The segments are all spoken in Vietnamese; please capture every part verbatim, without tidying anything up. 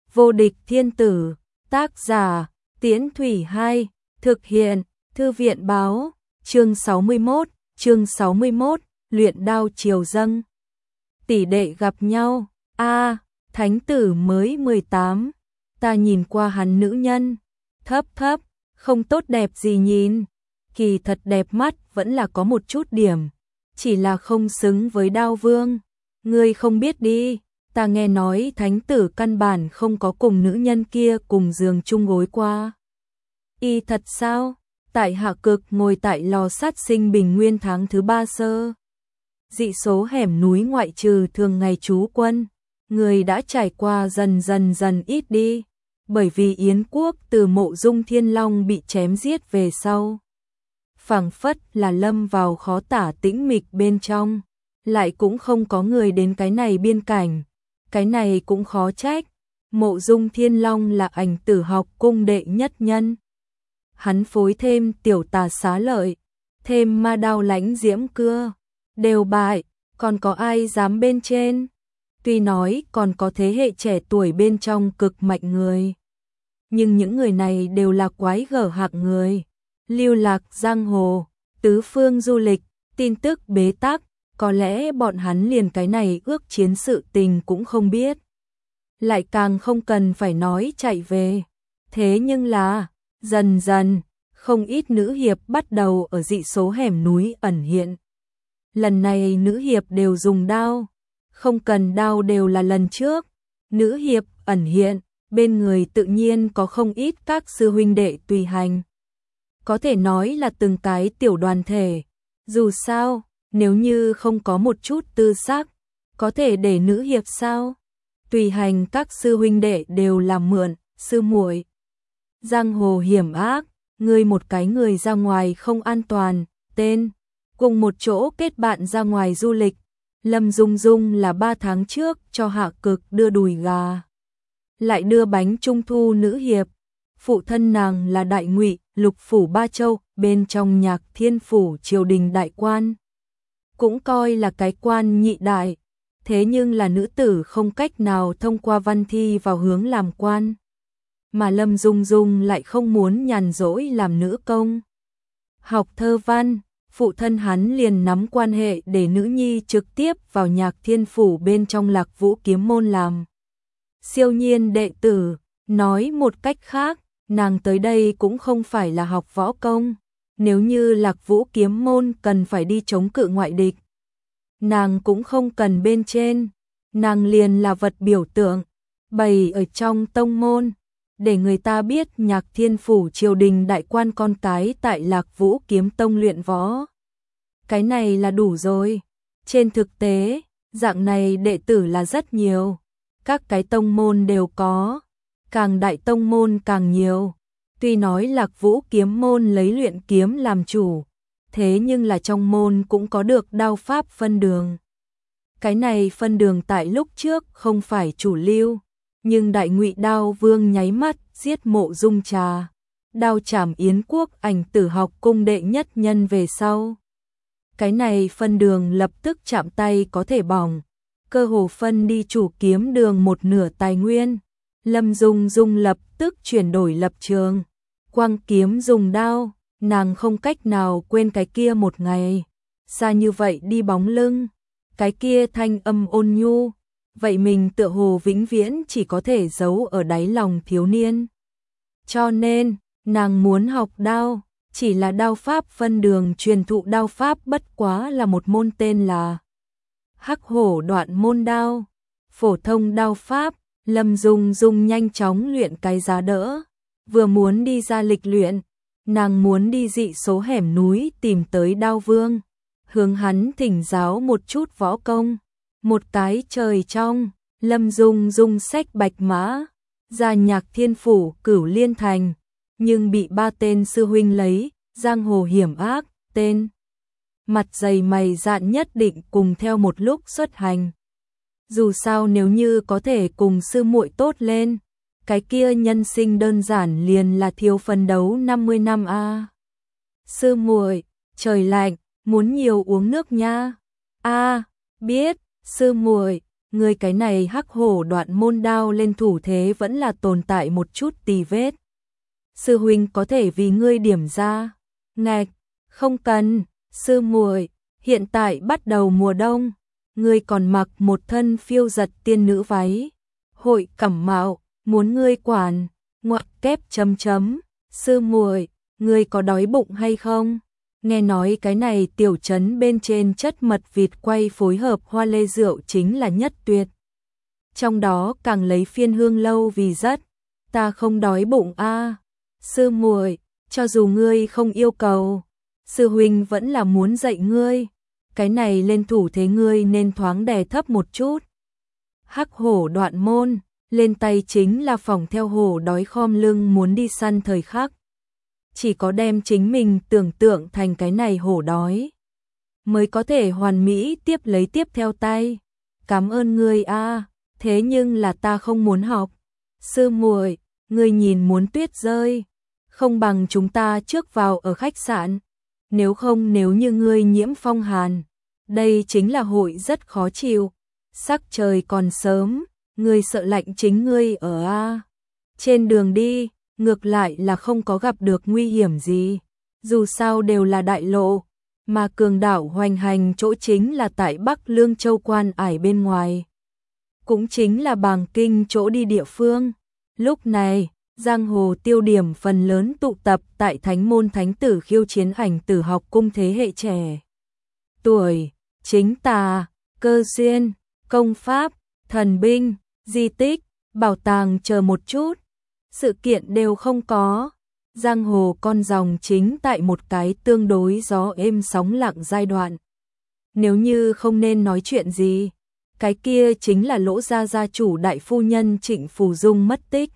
Vô địch thiên tử, tác giả, Tiễn Thủy Hai, thực hiện, Thư viện báo, chương sáu mươi mốt, chương sáu mươi mốt, luyện đao triều dâng. Tỷ đệ gặp nhau, a thánh tử mới mười tám, ta nhìn qua hắn nữ nhân, thấp thấp, không tốt đẹp gì nhìn, kỳ thật đẹp mắt vẫn là có một chút điểm, chỉ là không xứng với đao vương. Ngươi không biết đi, ta nghe nói thánh tử căn bản không có cùng nữ nhân kia cùng giường chung gối qua. Y thật sao? Tại hạ cực ngồi tại lò sát sinh bình nguyên tháng thứ ba sơ. Dị số hẻm núi ngoại trừ thường ngày trú quân, người đã trải qua dần dần dần ít đi, bởi vì Yến quốc từ Mộ Dung Thiên Long bị chém giết về sau. Phảng phất là lâm vào khó tả tĩnh mịch bên trong, lại cũng không có người đến cái này biên cảnh, cái này cũng khó trách, Mộ Dung Thiên Long là ảnh tử học cung đệ nhất nhân. Hắn phối thêm tiểu tà xá lợi, thêm ma đao lãnh diễm cưa, đều bại, còn có ai dám bên trên. Tuy nói còn có thế hệ trẻ tuổi bên trong cực mạnh người, nhưng những người này đều là quái gở hạng người, lưu lạc giang hồ, tứ phương du lịch, tin tức bế tắc, có lẽ bọn hắn liền cái này ước chiến sự tình cũng không biết. Lại càng không cần phải nói chạy về. Thế nhưng là, dần dần, không ít nữ hiệp bắt đầu ở dị số hẻm núi ẩn hiện. Lần này nữ hiệp đều dùng đao, không cần đao đều là lần trước. Nữ hiệp ẩn hiện, bên người tự nhiên có không ít các sư huynh đệ tùy hành. Có thể nói là từng cái tiểu đoàn thể. Dù sao, nếu như không có một chút tư sắc, có thể để nữ hiệp sao? Tùy hành các sư huynh đệ đều làm mượn, sư muội. Giang hồ hiểm ác, người một cái người ra ngoài không an toàn, tên, cùng một chỗ kết bạn ra ngoài du lịch. Lâm Dung Dung là ba tháng trước cho Hạ Cực đưa đùi gà, lại đưa bánh trung thu nữ hiệp. Phụ thân nàng là Đại Ngụy, Lục phủ Ba Châu, bên trong Nhạc Thiên phủ triều đình đại quan, cũng coi là cái quan nhị đại, thế nhưng là nữ tử không cách nào thông qua văn thi vào hướng làm quan. Mà Lâm Dung Dung lại không muốn nhàn rỗi làm nữ công. Học thơ văn, phụ thân hắn liền nắm quan hệ để nữ nhi trực tiếp vào Nhạc Thiên phủ bên trong Lạc Vũ kiếm môn làm siêu nhiên đệ tử. Nói một cách khác, nàng tới đây cũng không phải là học võ công. Nếu như Lạc Vũ kiếm môn cần phải đi chống cự ngoại địch, nàng cũng không cần bên trên, nàng liền là vật biểu tượng, bày ở trong tông môn, để người ta biết Nhạc Thiên phủ triều đình đại quan con cái tại Lạc Vũ kiếm tông luyện võ. Cái này là đủ rồi. Trên thực tế, dạng này đệ tử là rất nhiều, các cái tông môn đều có, càng đại tông môn càng nhiều. Tuy nói Lạc Vũ kiếm môn lấy luyện kiếm làm chủ, thế nhưng là trong môn cũng có được đao pháp phân đường. Cái này phân đường tại lúc trước không phải chủ lưu, nhưng Đại Ngụy đao vương nháy mắt giết Mộ Dung Trà, đao chảm Yến quốc ảnh tử học cung đệ nhất nhân về sau. Cái này phân đường lập tức chạm tay có thể bỏng, cơ hồ phân đi chủ kiếm đường một nửa tài nguyên. Lâm Dung Dung lập tức chuyển đổi lập trường, quăng kiếm dùng đao, nàng không cách nào quên cái kia một ngày, xa như vậy đi bóng lưng, cái kia thanh âm ôn nhu, vậy mình tựa hồ vĩnh viễn chỉ có thể giấu ở đáy lòng thiếu niên. Cho nên, nàng muốn học đao, chỉ là đao pháp phân đường truyền thụ đao pháp bất quá là một môn tên là Hắc Hổ Đoạn môn đao, phổ thông đao pháp. Lâm Dung Dung nhanh chóng luyện cái giá đỡ, vừa muốn đi ra lịch luyện, nàng muốn đi dị số hẻm núi tìm tới đao vương, hướng hắn thỉnh giáo một chút võ công. Một cái trời trong, Lâm Dung Dung xách bạch mã, ra Nhạc Thiên phủ Cửu Liên thành, nhưng bị ba tên sư huynh lấy, giang hồ hiểm ác, tên mặt dày mày dạn nhất định cùng theo một lúc xuất hành. Dù sao nếu như có thể cùng sư muội tốt lên, cái kia nhân sinh đơn giản liền là thiếu phấn đấu năm mươi năm a. À. Sư muội, trời lạnh, muốn nhiều uống nước nha. A, à, biết, sư muội, ngươi cái này hắc hổ đoạn môn đao lên thủ thế vẫn là tồn tại một chút tì vết. Sư huynh có thể vì ngươi điểm ra. Ngạch, không cần, sư muội, hiện tại bắt đầu mùa đông, ngươi còn mặc một thân phiêu giật tiên nữ váy. Hội cẩm mạo, muốn ngươi quản, ngoặc kép chấm chấm, sư muội, ngươi có đói bụng hay không? Nghe nói cái này tiểu trấn bên trên chất mật vịt quay phối hợp hoa lê rượu chính là nhất tuyệt. Trong đó càng lấy phiên hương lâu vì rất, ta không đói bụng a. Sư muội, cho dù ngươi không yêu cầu, sư huynh vẫn là muốn dạy ngươi. Cái này lên thủ thế ngươi nên thoáng đè thấp một chút. Hắc hổ đoạn môn, lên tay chính là phòng theo hổ đói khom lưng muốn đi săn thời khắc. Chỉ có đem chính mình tưởng tượng thành cái này hổ đói, mới có thể hoàn mỹ tiếp lấy tiếp theo tay. Cảm ơn ngươi a, thế nhưng là ta không muốn học. Sư muội, ngươi nhìn muốn tuyết rơi, không bằng chúng ta trước vào ở khách sạn. Nếu không nếu như ngươi nhiễm phong hàn, đây chính là hội rất khó chịu. Sắc trời còn sớm, ngươi sợ lạnh chính ngươi ở a. Trên đường đi, ngược lại là không có gặp được nguy hiểm gì. Dù sao đều là đại lộ, mà cường đảo hoành hành chỗ chính là tại Bắc Lương Châu quan ải bên ngoài. Cũng chính là Bàng Kinh chỗ đi địa phương. Lúc này, giang hồ tiêu điểm phần lớn tụ tập tại Thánh môn thánh tử khiêu chiến ảnh tử học cung thế hệ trẻ. Tuổi, chính tà, cơ duyên, công pháp, thần binh, di tích, bảo tàng chờ một chút. Sự kiện đều không có. Giang hồ con dòng chính tại một cái tương đối gió êm sóng lặng giai đoạn. Nếu như không nên nói chuyện gì, cái kia chính là Lỗ gia gia chủ đại phu nhân Trịnh Phù Dung mất tích.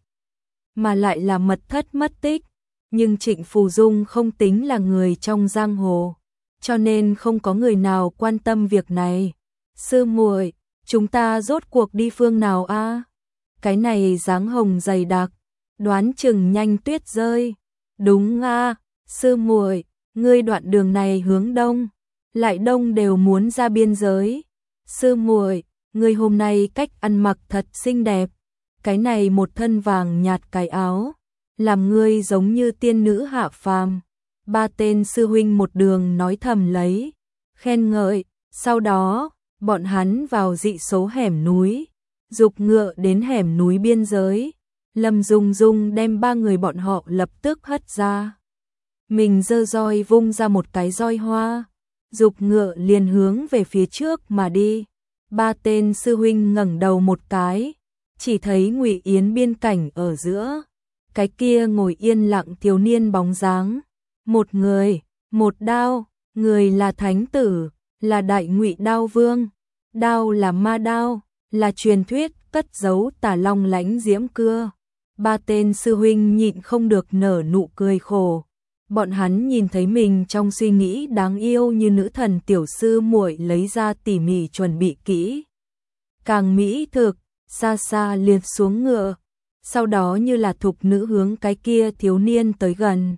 Mà lại là mật thất mất tích. Nhưng Trịnh Phù Dung không tính là người trong giang hồ, cho nên không có người nào quan tâm việc này. Sư muội, chúng ta rốt cuộc đi phương nào a? Cái này dáng hồng dày đặc, đoán chừng nhanh tuyết rơi. Đúng a, sư muội, ngươi đoạn đường này hướng đông, lại đông đều muốn ra biên giới. Sư muội, ngươi hôm nay cách ăn mặc thật xinh đẹp, cái này một thân vàng nhạt cái áo, làm ngươi giống như tiên nữ hạ phàm. Ba tên sư huynh một đường nói thầm lấy, khen ngợi, sau đó, bọn hắn vào dị số hẻm núi, dục ngựa đến hẻm núi biên giới. Lâm Dung Dung đem ba người bọn họ lập tức hất ra. Mình giơ roi vung ra một cái roi hoa, dục ngựa liền hướng về phía trước mà đi. Ba tên sư huynh ngẩng đầu một cái, chỉ thấy Ngụy Yến biên cảnh ở giữa, cái kia ngồi yên lặng thiếu niên bóng dáng. Một người, một đao, người là thánh tử, là đại Ngụy Đao Vương, đao là ma đao, là truyền thuyết cất giấu tà long lãnh diễm cưa. Ba tên sư huynh nhịn không được nở nụ cười khổ. Bọn hắn nhìn thấy mình trong suy nghĩ đáng yêu như nữ thần tiểu sư muội lấy ra tỉ mỉ chuẩn bị kỹ. Càng mỹ thực, xa xa liệt xuống ngựa, sau đó như là thục nữ hướng cái kia thiếu niên tới gần.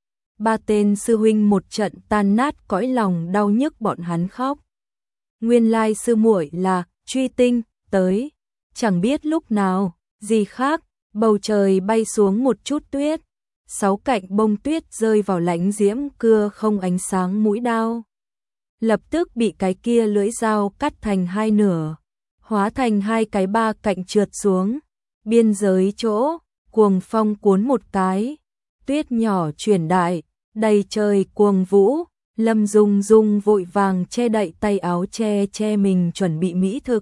Ba tên sư huynh một trận tan nát cõi lòng đau nhức bọn hắn khóc. Nguyên lai sư muội là Truy Tinh tới, chẳng biết lúc nào, gì khác, bầu trời bay xuống một chút tuyết, sáu cạnh bông tuyết rơi vào lãnh diễm cưa không ánh sáng mũi đao. Lập tức bị cái kia lưỡi dao cắt thành hai nửa, hóa thành hai cái ba cạnh trượt xuống. Biên giới chỗ, cuồng phong cuốn một cái, tuyết nhỏ chuyển đại, đầy trời cuồng vũ. Lâm Dung Dung vội vàng che đậy tay áo che che mình chuẩn bị mỹ thực.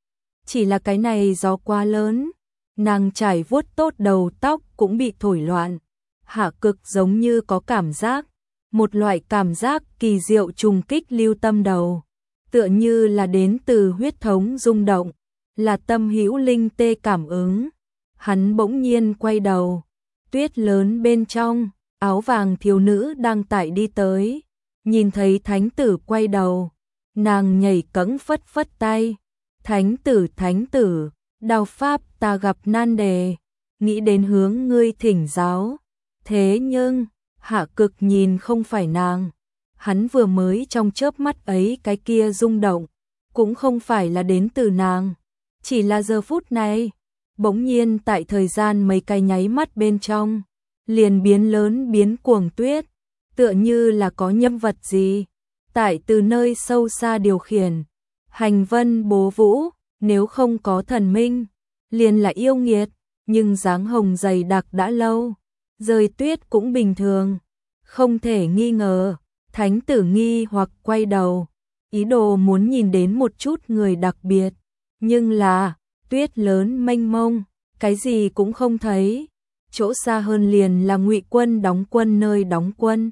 Chỉ là cái này gió quá lớn, nàng trải vuốt tốt đầu tóc cũng bị thổi loạn. Hạ Cực giống như có cảm giác, một loại cảm giác kỳ diệu trùng kích lưu tâm đầu, tựa như là đến từ huyết thống rung động, là tâm hữu linh tê cảm ứng. Hắn bỗng nhiên quay đầu, tuyết lớn bên trong, áo vàng thiếu nữ đang tải đi tới, nhìn thấy thánh tử quay đầu, nàng nhảy cẫng phất phất tay. Thánh tử, thánh tử, đao pháp ta gặp nan đề, nghĩ đến hướng ngươi thỉnh giáo. Thế nhưng, Hạ Cực nhìn không phải nàng, hắn vừa mới trong chớp mắt ấy cái kia rung động, cũng không phải là đến từ nàng, Chỉ là giờ phút này, bỗng nhiên tại thời gian mấy cái nháy mắt bên trong, liền biến lớn biến cuồng tuyết, tựa như là có nhân vật gì, tại từ nơi sâu xa điều khiển, hành vân bố vũ, nếu không có thần minh, liền là yêu nghiệt, nhưng dáng hồng dày đặc đã lâu, rơi tuyết cũng bình thường, không thể nghi ngờ, thánh tử nghi hoặc quay đầu, ý đồ muốn nhìn đến một chút người đặc biệt, nhưng là, tuyết lớn mênh mông, cái gì cũng không thấy, chỗ xa hơn liền là Ngụy quân đóng quân nơi đóng quân.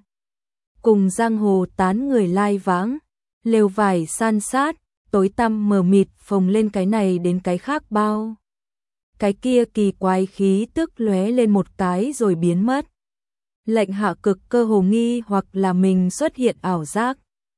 Cùng giang hồ tán người lai vãng, lều vải san sát, tối tăm mờ mịt phồng lên cái này đến cái khác bao. Cái kia kỳ quái khí tức lóe lên một cái rồi biến mất. Lệnh Hạ Cực cơ hồ nghi hoặc là mình xuất hiện ảo giác.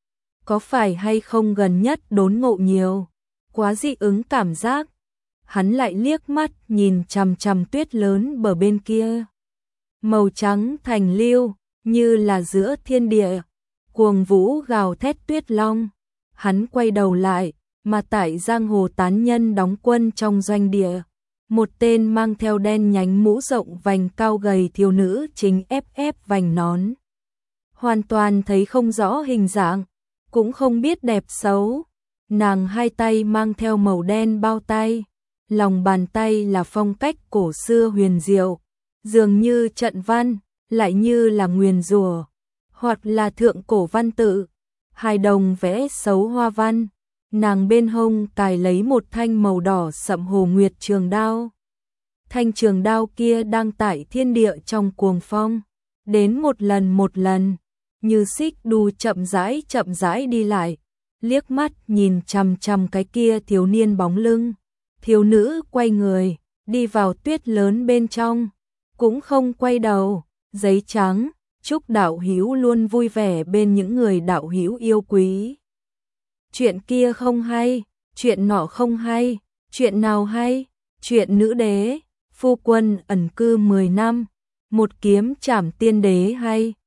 Có phải hay không gần nhất đốn ngộ nhiều, quá dị ứng cảm giác. Hắn lại liếc mắt nhìn chằm chằm tuyết lớn bờ bên kia. Màu trắng thành lưu, như là giữa thiên địa, cuồng vũ gào thét tuyết long. Hắn quay đầu lại, mà tại giang hồ tán nhân đóng quân trong doanh địa. Một tên mang theo đen nhánh mũ rộng vành cao gầy thiếu nữ chính ép ép vành nón. Hoàn toàn thấy không rõ hình dạng, cũng không biết đẹp xấu. Nàng hai tay mang theo màu đen bao tay, lòng bàn tay là phong cách cổ xưa huyền diệu, dường như trận văn, lại như là nguyền rủa, hoặc là thượng cổ văn tự, hài đồng vẽ xấu hoa văn. Nàng bên hông cài lấy một thanh màu đỏ sậm hồ nguyệt trường đao. Thanh trường đao kia đang tại thiên địa trong cuồng phong, đến một lần một lần, như xích đu chậm rãi chậm rãi đi lại, liếc mắt nhìn chằm chằm cái kia thiếu niên bóng lưng. Thiếu nữ quay người, đi vào tuyết lớn bên trong, cũng không quay đầu, giấy trắng, chúc đạo hữu luôn vui vẻ bên những người đạo hữu yêu quý. Chuyện kia không hay, chuyện nọ không hay, chuyện nào hay, chuyện nữ đế, phu quân ẩn cư mười năm, một kiếm trảm tiên đế hay.